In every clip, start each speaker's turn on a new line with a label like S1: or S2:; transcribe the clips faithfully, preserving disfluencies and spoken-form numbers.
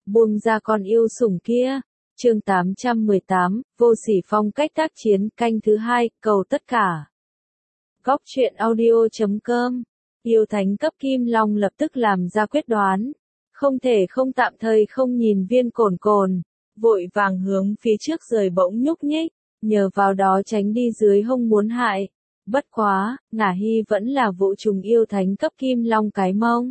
S1: buông ra con yêu sủng kia. Chương tám trăm mười tám, vô sỉ phong cách tác chiến, canh thứ hai, cầu tất cả. Góc truyện audio chấm com. Yêu thánh cấp kim long lập tức làm ra quyết đoán. Không thể không tạm thời không nhìn viên cồn cồn. Vội vàng hướng phía trước rời bỗng nhúc nhích. Nhờ vào đó tránh đi dưới hông muốn hại. Bất quá, Ngả Hy vẫn là vũ trùng yêu thánh cấp kim long cái mông.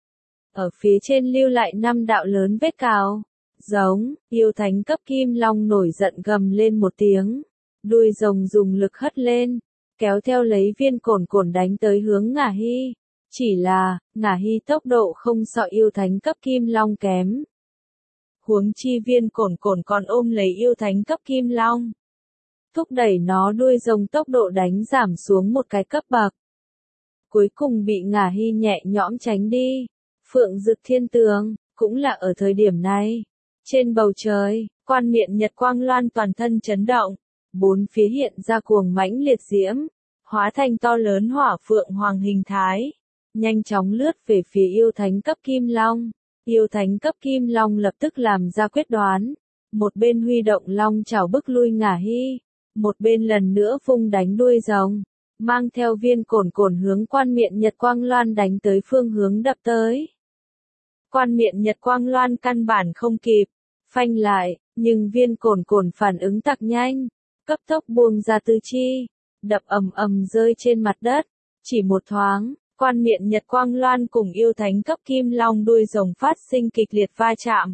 S1: Ở phía trên lưu lại năm đạo lớn vết cào. Giống, yêu thánh cấp kim long nổi giận gầm lên một tiếng. Đuôi rồng dùng lực hất lên, kéo theo lấy viên cồn cồn đánh tới hướng Ngả Hy. Chỉ là, Ngả Hy tốc độ không so yêu thánh cấp kim long kém. Huống chi viên cồn cồn còn ôm lấy yêu thánh cấp kim long. Thúc đẩy nó đuôi rồng tốc độ đánh giảm xuống một cái cấp bậc. Cuối cùng bị Ngả Hy nhẹ nhõm tránh đi. Phượng Dực Thiên Tường, cũng là ở thời điểm này. Trên bầu trời, quan miện nhật quang loan toàn thân chấn động. Bốn phía hiện ra cuồng mãnh liệt diễm. Hóa thành to lớn hỏa phượng hoàng hình thái. Nhanh chóng lướt về phía yêu thánh cấp kim long. Yêu thánh cấp kim long lập tức làm ra quyết đoán. Một bên huy động long chảo bức lui Ngả Hy. Một bên lần nữa vung đánh đuôi rồng. Mang theo viên cồn cồn hướng quan miện nhật quang loan đánh tới phương hướng đập tới. Quan miện nhật quang loan căn bản không kịp. Phanh lại, nhưng viên cồn cồn phản ứng tặc nhanh. Cấp tốc buông ra tứ chi. Đập ầm ầm rơi trên mặt đất. Chỉ một thoáng, quan miện nhật quang loan cùng yêu thánh cấp kim long đuôi rồng phát sinh kịch liệt va chạm.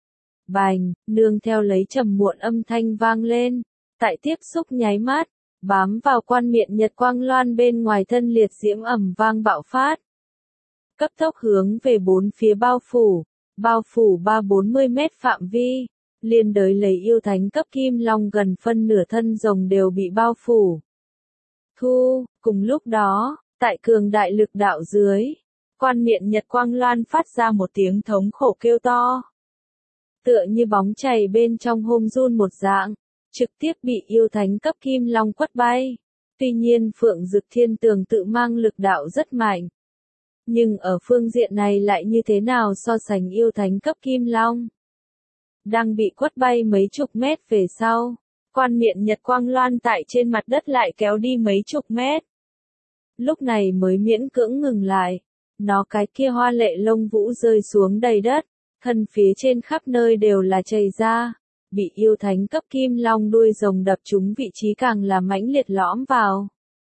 S1: Bành, nương theo lấy trầm muộn âm thanh vang lên. Tại tiếp xúc nháy mắt, bám vào quan miện nhật quang loan bên ngoài thân liệt diễm ầm vang bạo phát. Cấp tốc hướng về bốn phía bao phủ, bao phủ ba bốn mươi mét phạm vi, liên đới lấy yêu thánh cấp kim long gần phân nửa thân rồng đều bị bao phủ. Thu, cùng lúc đó, tại cường đại lực đạo dưới, quan miện nhật quang loan phát ra một tiếng thống khổ kêu to. Tựa như bóng chày bên trong hôm run một dạng, trực tiếp bị yêu thánh cấp kim long quất bay. Tuy nhiên Phượng Dực Thiên Tường tự mang lực đạo rất mạnh. Nhưng ở phương diện này lại như thế nào so sánh yêu thánh cấp kim long? Đang bị quất bay mấy chục mét về sau, quan miện nhật quang loan tại trên mặt đất lại kéo đi mấy chục mét. Lúc này mới miễn cưỡng ngừng lại. Nó cái kia hoa lệ lông vũ rơi xuống đầy đất, thân phía trên khắp nơi đều là chảy ra. Bị yêu thánh cấp kim long đuôi rồng đập trúng vị trí càng là mãnh liệt lõm vào.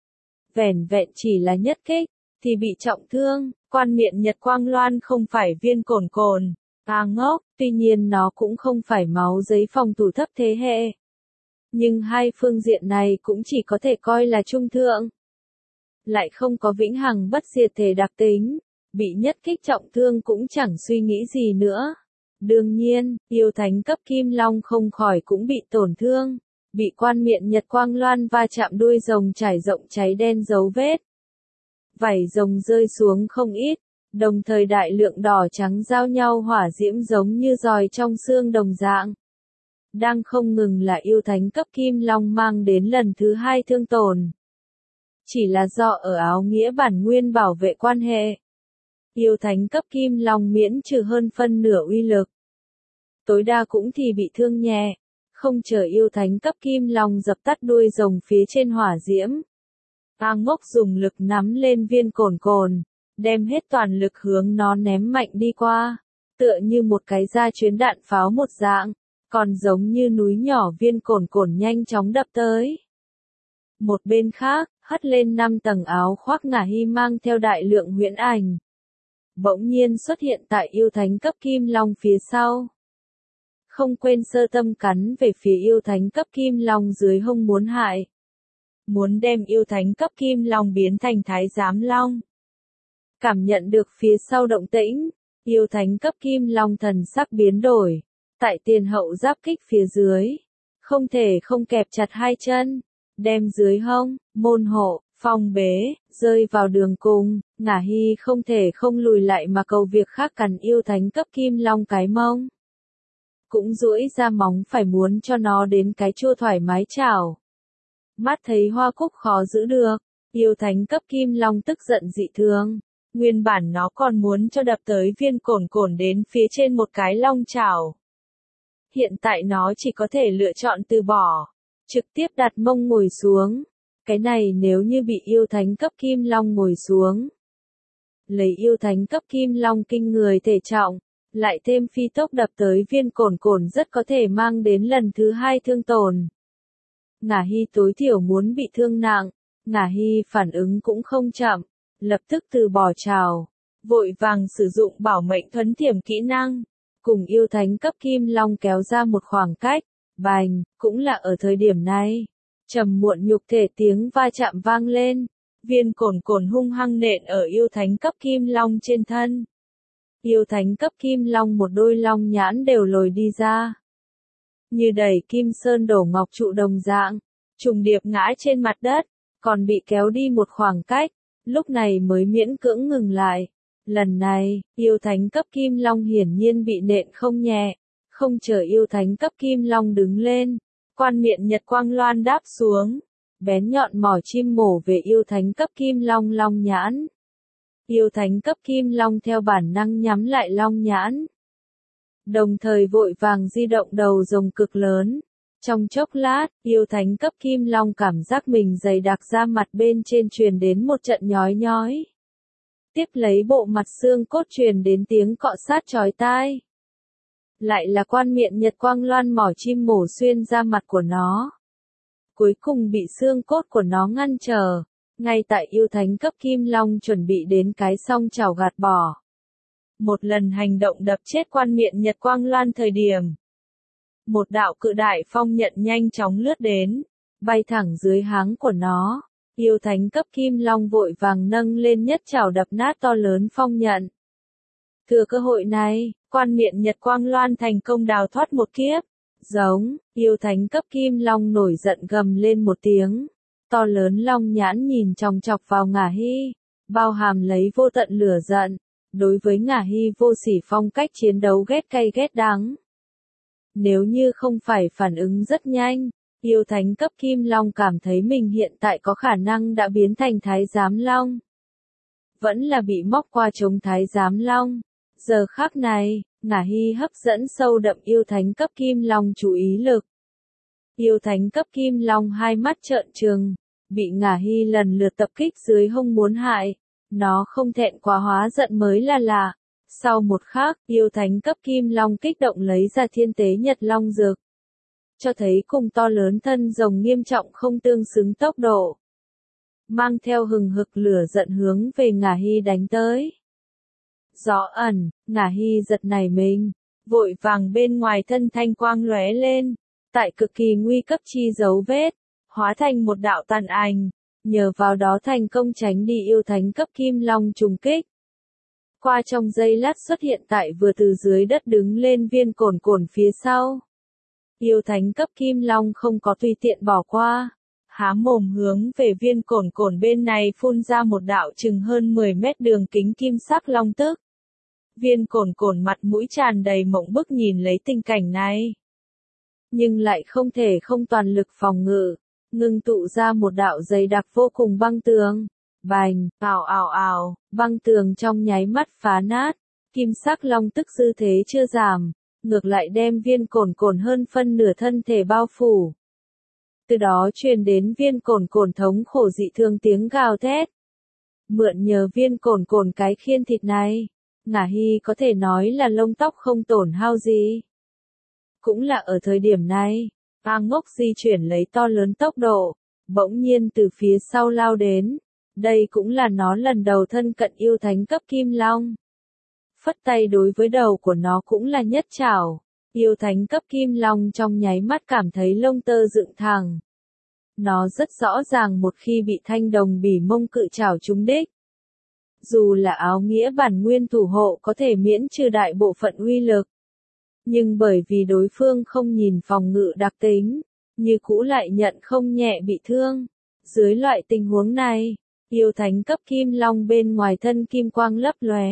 S1: Vẻn vẹn chỉ là nhất kích, thì bị trọng thương. Quan miện nhật quang loan không phải viên cồn cồn, à ngốc, tuy nhiên nó cũng không phải máu giấy phòng thủ thấp thế hệ. Nhưng hai phương diện này cũng chỉ có thể coi là trung thượng. Lại không có vĩnh hằng bất diệt thể đặc tính, bị nhất kích trọng thương cũng chẳng suy nghĩ gì nữa. Đương nhiên, yêu thánh cấp kim long không khỏi cũng bị tổn thương, bị quan miện nhật quang loan va chạm đuôi rồng trải rộng cháy đen dấu vết. Vảy rồng rơi xuống không ít, đồng thời đại lượng đỏ trắng giao nhau hỏa diễm giống như giòi trong xương đồng dạng. Đang không ngừng là yêu thánh cấp kim long mang đến lần thứ hai thương tổn. Chỉ là do ở áo nghĩa bản nguyên bảo vệ quan hệ. Yêu thánh cấp kim long miễn trừ hơn phân nửa uy lực. Tối đa cũng thì bị thương nhẹ. Không chờ yêu thánh cấp kim long dập tắt đuôi rồng phía trên hỏa diễm. A ngốc dùng lực nắm lên viên cồn cồn, đem hết toàn lực hướng nó ném mạnh đi qua. Tựa như một cái da chuyến đạn pháo một dạng, còn giống như núi nhỏ viên cồn cồn nhanh chóng đập tới. Một bên khác, hất lên năm tầng áo khoác Ngả Hy mang theo đại lượng huyễn ảnh. Bỗng nhiên xuất hiện tại yêu thánh cấp kim long phía sau. Không quên sơ tâm cắn về phía yêu thánh cấp kim long dưới hông muốn hại. Muốn đem yêu thánh cấp kim long biến thành thái giám long. Cảm nhận được phía sau động tĩnh, yêu thánh cấp kim long thần sắc biến đổi. Tại tiền hậu giáp kích phía dưới, không thể không kẹp chặt hai chân, đem dưới hông, môn hộ, phong bế, rơi vào đường cùng. Ngả Hy không thể không lùi lại mà cầu việc khác cắn yêu thánh cấp kim long cái mông. Cũng duỗi ra móng phải muốn cho nó đến cái chua thoải mái chảo. Mắt thấy hoa cúc khó giữ được, yêu thánh cấp kim long tức giận dị thường, Nguyên bản nó còn muốn cho đập tới viên cồn cồn đến phía trên một cái long chảo. Hiện tại nó chỉ có thể lựa chọn từ bỏ, trực tiếp đặt mông ngồi xuống. Cái này nếu như bị yêu thánh cấp kim long ngồi xuống. Lấy yêu thánh cấp kim long kinh người thể trọng, lại thêm phi tốc đập tới viên cồn cồn rất có thể mang đến lần thứ hai thương tổn. Ngả Hy tối thiểu muốn bị thương nặng, Ngả Hy phản ứng cũng không chậm, lập tức từ bỏ trào, vội vàng sử dụng bảo mệnh thuấn thiểm kỹ năng, cùng yêu thánh cấp kim long kéo ra một khoảng cách, bành, cũng là ở thời điểm này. Trầm muộn nhục thể tiếng va chạm vang lên, viên cồn cồn hung hăng nện ở yêu thánh cấp kim long trên thân. Yêu thánh cấp kim long một đôi long nhãn đều lồi đi ra. Như đẩy kim sơn đổ ngọc trụ đồng dạng, trùng điệp ngã trên mặt đất, còn bị kéo đi một khoảng cách, lúc này mới miễn cưỡng ngừng lại. Lần này, yêu thánh cấp kim long hiển nhiên bị nện không nhẹ, không chờ yêu thánh cấp kim long đứng lên. Quan miệng nhật quang loan đáp xuống, bén nhọn mỏ chim mổ về yêu thánh cấp kim long long nhãn. Yêu thánh cấp kim long theo bản năng nhắm lại long nhãn. Đồng thời vội vàng di động đầu rồng cực lớn. Trong chốc lát, yêu thánh cấp kim long cảm giác mình dày đặc ra mặt bên trên truyền đến một trận nhói nhói. Tiếp lấy bộ mặt xương cốt truyền đến tiếng cọ sát chói tai. Lại là quan miệng nhật quang loan mỏ chim mổ xuyên ra mặt của nó. Cuối cùng bị xương cốt của nó ngăn trở, ngay tại yêu thánh cấp kim long chuẩn bị đến cái song chảo gạt bỏ. Một lần hành động đập chết quan miệng nhật quang loan thời điểm. Một đạo cự đại phong nhận nhanh chóng lướt đến, bay thẳng dưới háng của nó. Yêu thánh cấp kim long vội vàng nâng lên nhất chảo đập nát to lớn phong nhận. Thừa cơ hội này, quan miệng nhật quang loan thành công đào thoát một kiếp. Giống, yêu thánh cấp kim long nổi giận gầm lên một tiếng. To lớn long nhãn nhìn chòng chọc vào Ngả Hy, bao hàm lấy vô tận lửa giận. Đối với Ngả Hy vô sỉ phong cách chiến đấu ghét cay ghét đắng. Nếu như không phải phản ứng rất nhanh, yêu thánh cấp kim long cảm thấy mình hiện tại có khả năng đã biến thành thái giám long. Vẫn là bị móc qua chống thái giám long. Giờ khắc này, Ngả Hy hấp dẫn sâu đậm yêu thánh cấp kim long chú ý lực. Yêu thánh cấp kim long hai mắt trợn trừng, bị Ngả Hy lần lượt tập kích dưới hông muốn hại. Nó không thẹn quá hóa giận mới là lạ. Sau một khắc, yêu thánh cấp kim long kích động lấy ra thiên tế nhật long dược. Cho thấy cùng to lớn thân rồng nghiêm trọng không tương xứng tốc độ. Mang theo hừng hực lửa giận hướng về Ngả Hy đánh tới. Gió ẩn, Ngả Hy giật nảy mình, vội vàng bên ngoài thân thanh quang lóe lên, tại cực kỳ nguy cấp chi dấu vết, hóa thành một đạo tàn ảnh, nhờ vào đó thành công tránh đi yêu thánh cấp kim long trùng kích. Qua trong giây lát xuất hiện tại vừa từ dưới đất đứng lên viên cồn cồn phía sau. Yêu thánh cấp kim long không có tùy tiện bỏ qua, há mồm hướng về viên cồn cồn bên này phun ra một đạo chừng hơn mười mét đường kính kim sắc long tức. Viên cồn cồn mặt mũi tràn đầy mộng bức nhìn lấy tình cảnh này. Nhưng lại không thể không toàn lực phòng ngự, ngưng tụ ra một đạo dày đặc vô cùng băng tường. Bành, ào ào ào, băng tường trong nháy mắt phá nát, kim sắc long tức dư thế chưa giảm, ngược lại đem viên cồn cồn hơn phân nửa thân thể bao phủ. Từ đó truyền đến viên cồn cồn thống khổ dị thương tiếng gào thét. Mượn nhờ viên cồn cồn cái khiên thịt này, Ngả Hy có thể nói là lông tóc không tổn hao gì. Cũng là ở thời điểm này, A Ngốc di chuyển lấy to lớn tốc độ, bỗng nhiên từ phía sau lao đến. Đây cũng là nó lần đầu thân cận yêu thánh cấp kim long. Phất tay đối với đầu của nó cũng là nhất chảo. Yêu thánh cấp kim long trong nháy mắt cảm thấy lông tơ dựng thẳng. Nó rất rõ ràng một khi bị thanh đồng bỉ mông cự chảo trúng đích. Dù là áo nghĩa bản nguyên thủ hộ có thể miễn trừ đại bộ phận uy lực. Nhưng bởi vì đối phương không nhìn phòng ngự đặc tính, như cũ lại nhận không nhẹ bị thương. Dưới loại tình huống này, yêu thánh cấp kim long bên ngoài thân kim quang lấp lóe.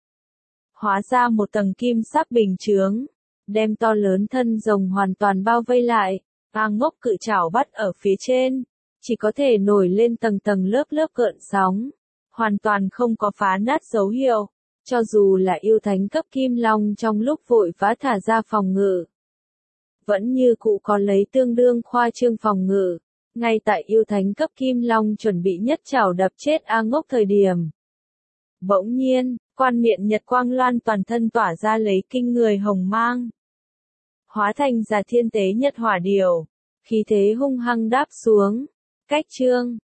S1: Hóa ra một tầng kim sắc bình chướng, đem to lớn thân rồng hoàn toàn bao vây lại. A Ngốc cự chảo bắt ở phía trên, chỉ có thể nổi lên tầng tầng lớp lớp gợn sóng. hoàn toàn không có phá nát dấu hiệu, cho dù là yêu thánh cấp Kim Long trong lúc vội vã thả ra phòng ngự. Vẫn như cụ có lấy tương đương khoa trương phòng ngự, ngay tại yêu thánh cấp Kim Long chuẩn bị nhất chảo đập chết A Ngốc thời điểm. Bỗng nhiên, quan miệng Nhật Quang Loan toàn thân tỏa ra lấy kinh người hồng mang. Hóa thành ra thiên tế nhật hỏa điều, khí thế hung hăng đáp xuống. Cách chương